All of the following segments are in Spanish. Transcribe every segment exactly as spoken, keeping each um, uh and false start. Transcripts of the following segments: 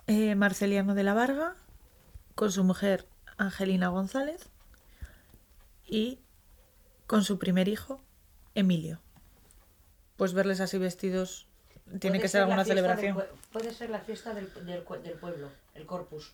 eh, Marceliano de la Varga, con su mujer Angelina González y con su primer hijo, Emilio. Pues verles así vestidos tiene que ser alguna celebración. Del, puede ser la fiesta del, del, del pueblo, el Corpus,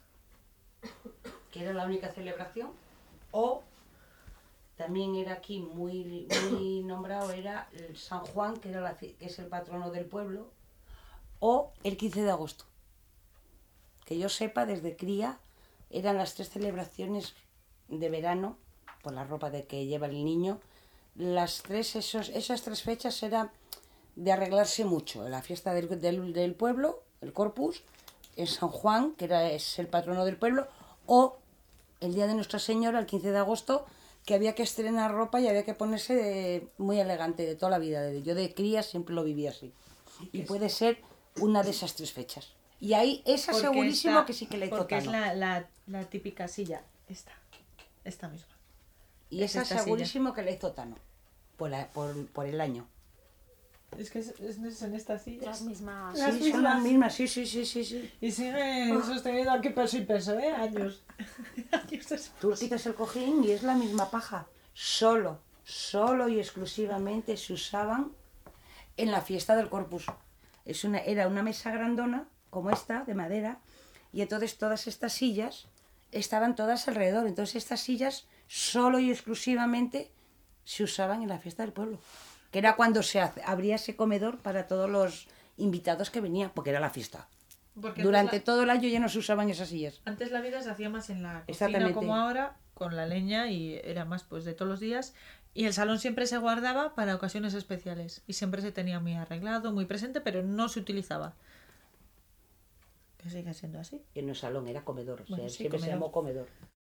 que era la única celebración, o también era aquí muy, muy nombrado, era el San Juan, que, era la, que es el patrono del pueblo, o el quince de agosto. Que yo sepa, desde cría, eran las tres celebraciones de verano, por la ropa de que lleva el niño, las tres, esos, esas tres fechas eran de arreglarse mucho. La fiesta del, del, del pueblo, el Corpus, el San Juan, que era, es el patrono del pueblo, o el día de Nuestra Señora, el quince de agosto, que había que estrenar ropa y había que ponerse de, muy elegante de toda la vida. Yo de cría siempre lo viví así. Y puede ser una de esas tres fechas. Y ahí, esa porque segurísimo está, que sí que le hizo porque Tano. es la, la, la típica silla, esta, esta misma. Y es esa segurísimo silla. Que le hizo Tano, por, la, por, por el año. Es que es, es, es en esta silla. Las mismas. Sí, las mismas. Son las mismas, sí, sí, sí, sí, sí. Y sigue oh. sosteniendo aquí peso y peso, ¿eh? Años. Años Tú quitas el cojín y es la misma paja. Solo, solo y exclusivamente se usaban en la fiesta del Corpus. Es una, era una mesa grandona, como esta, de madera, y entonces todas estas sillas estaban todas alrededor. Entonces estas sillas solo y exclusivamente se usaban en la fiesta del pueblo. Que era cuando se hace, abría ese comedor para todos los invitados que venían, porque era la fiesta. Porque durante la... todo el año ya no se usaban esas sillas. Antes la vida se hacía más en la cocina como ahora, con la leña, y era más pues de todos los días. Y el salón siempre se guardaba para ocasiones especiales. Y siempre se tenía muy arreglado, muy presente, pero no se utilizaba. Que sigue siendo así. En el salón era comedor, bueno, o sea, sí, siempre comedor. Se llamó comedor.